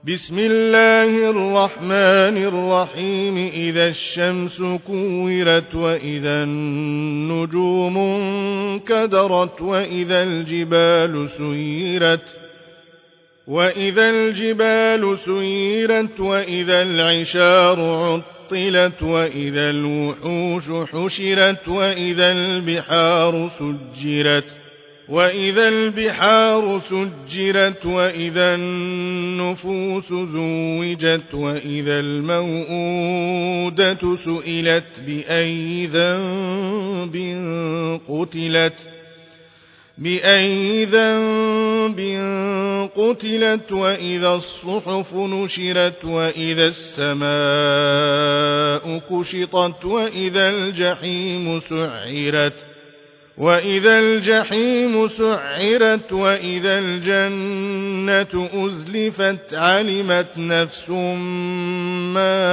بسم الله الرحمن الرحيم. إذا الشمس كورت وإذا النجوم انكدرت وإذا الجبال سيرت وإذا العشار عطلت وإذا الوحوش حشرت وإذا البحار سجرت وإذا النفوس زوجت وإذا الموءودة سئلت بأي ذنب قتلت وإذا الصحف نشرت وإذا السماء كشطت وإذا الجحيم سعرت وإذا الجنة أزلفت علمت نفس ما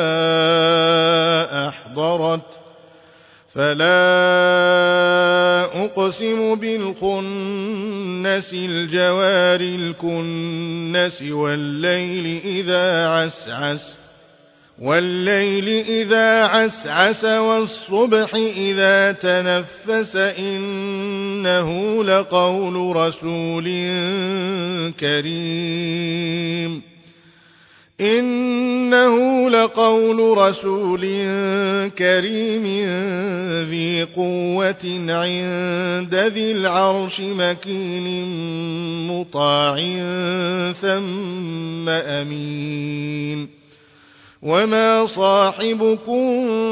أحضرت فلا أقسم بالخنس الجوار الكنس والليل إذا عسعس والصبح إذا تنفس إنه لقول رسول كريم ذي قوة عند ذي العرش مكين مطاع ثم أمين وما صاحبكم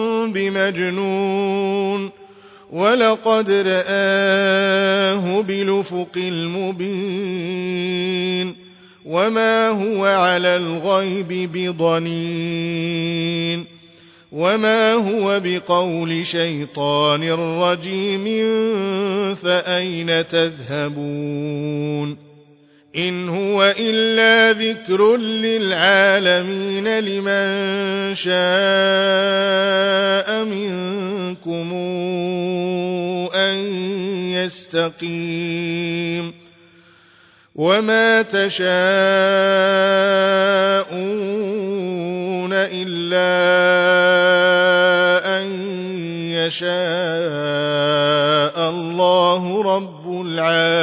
بمجنون ولقد رآه بالأفق المبين وما هو على الغيب بضنين وما هو بقول شيطان رجيم فأين تذهبون إن هو إلا ذكر للعالمين لمن شاء منكم أن يستقيم وما تشاءون إلا أن يشاء الله رب العالمين.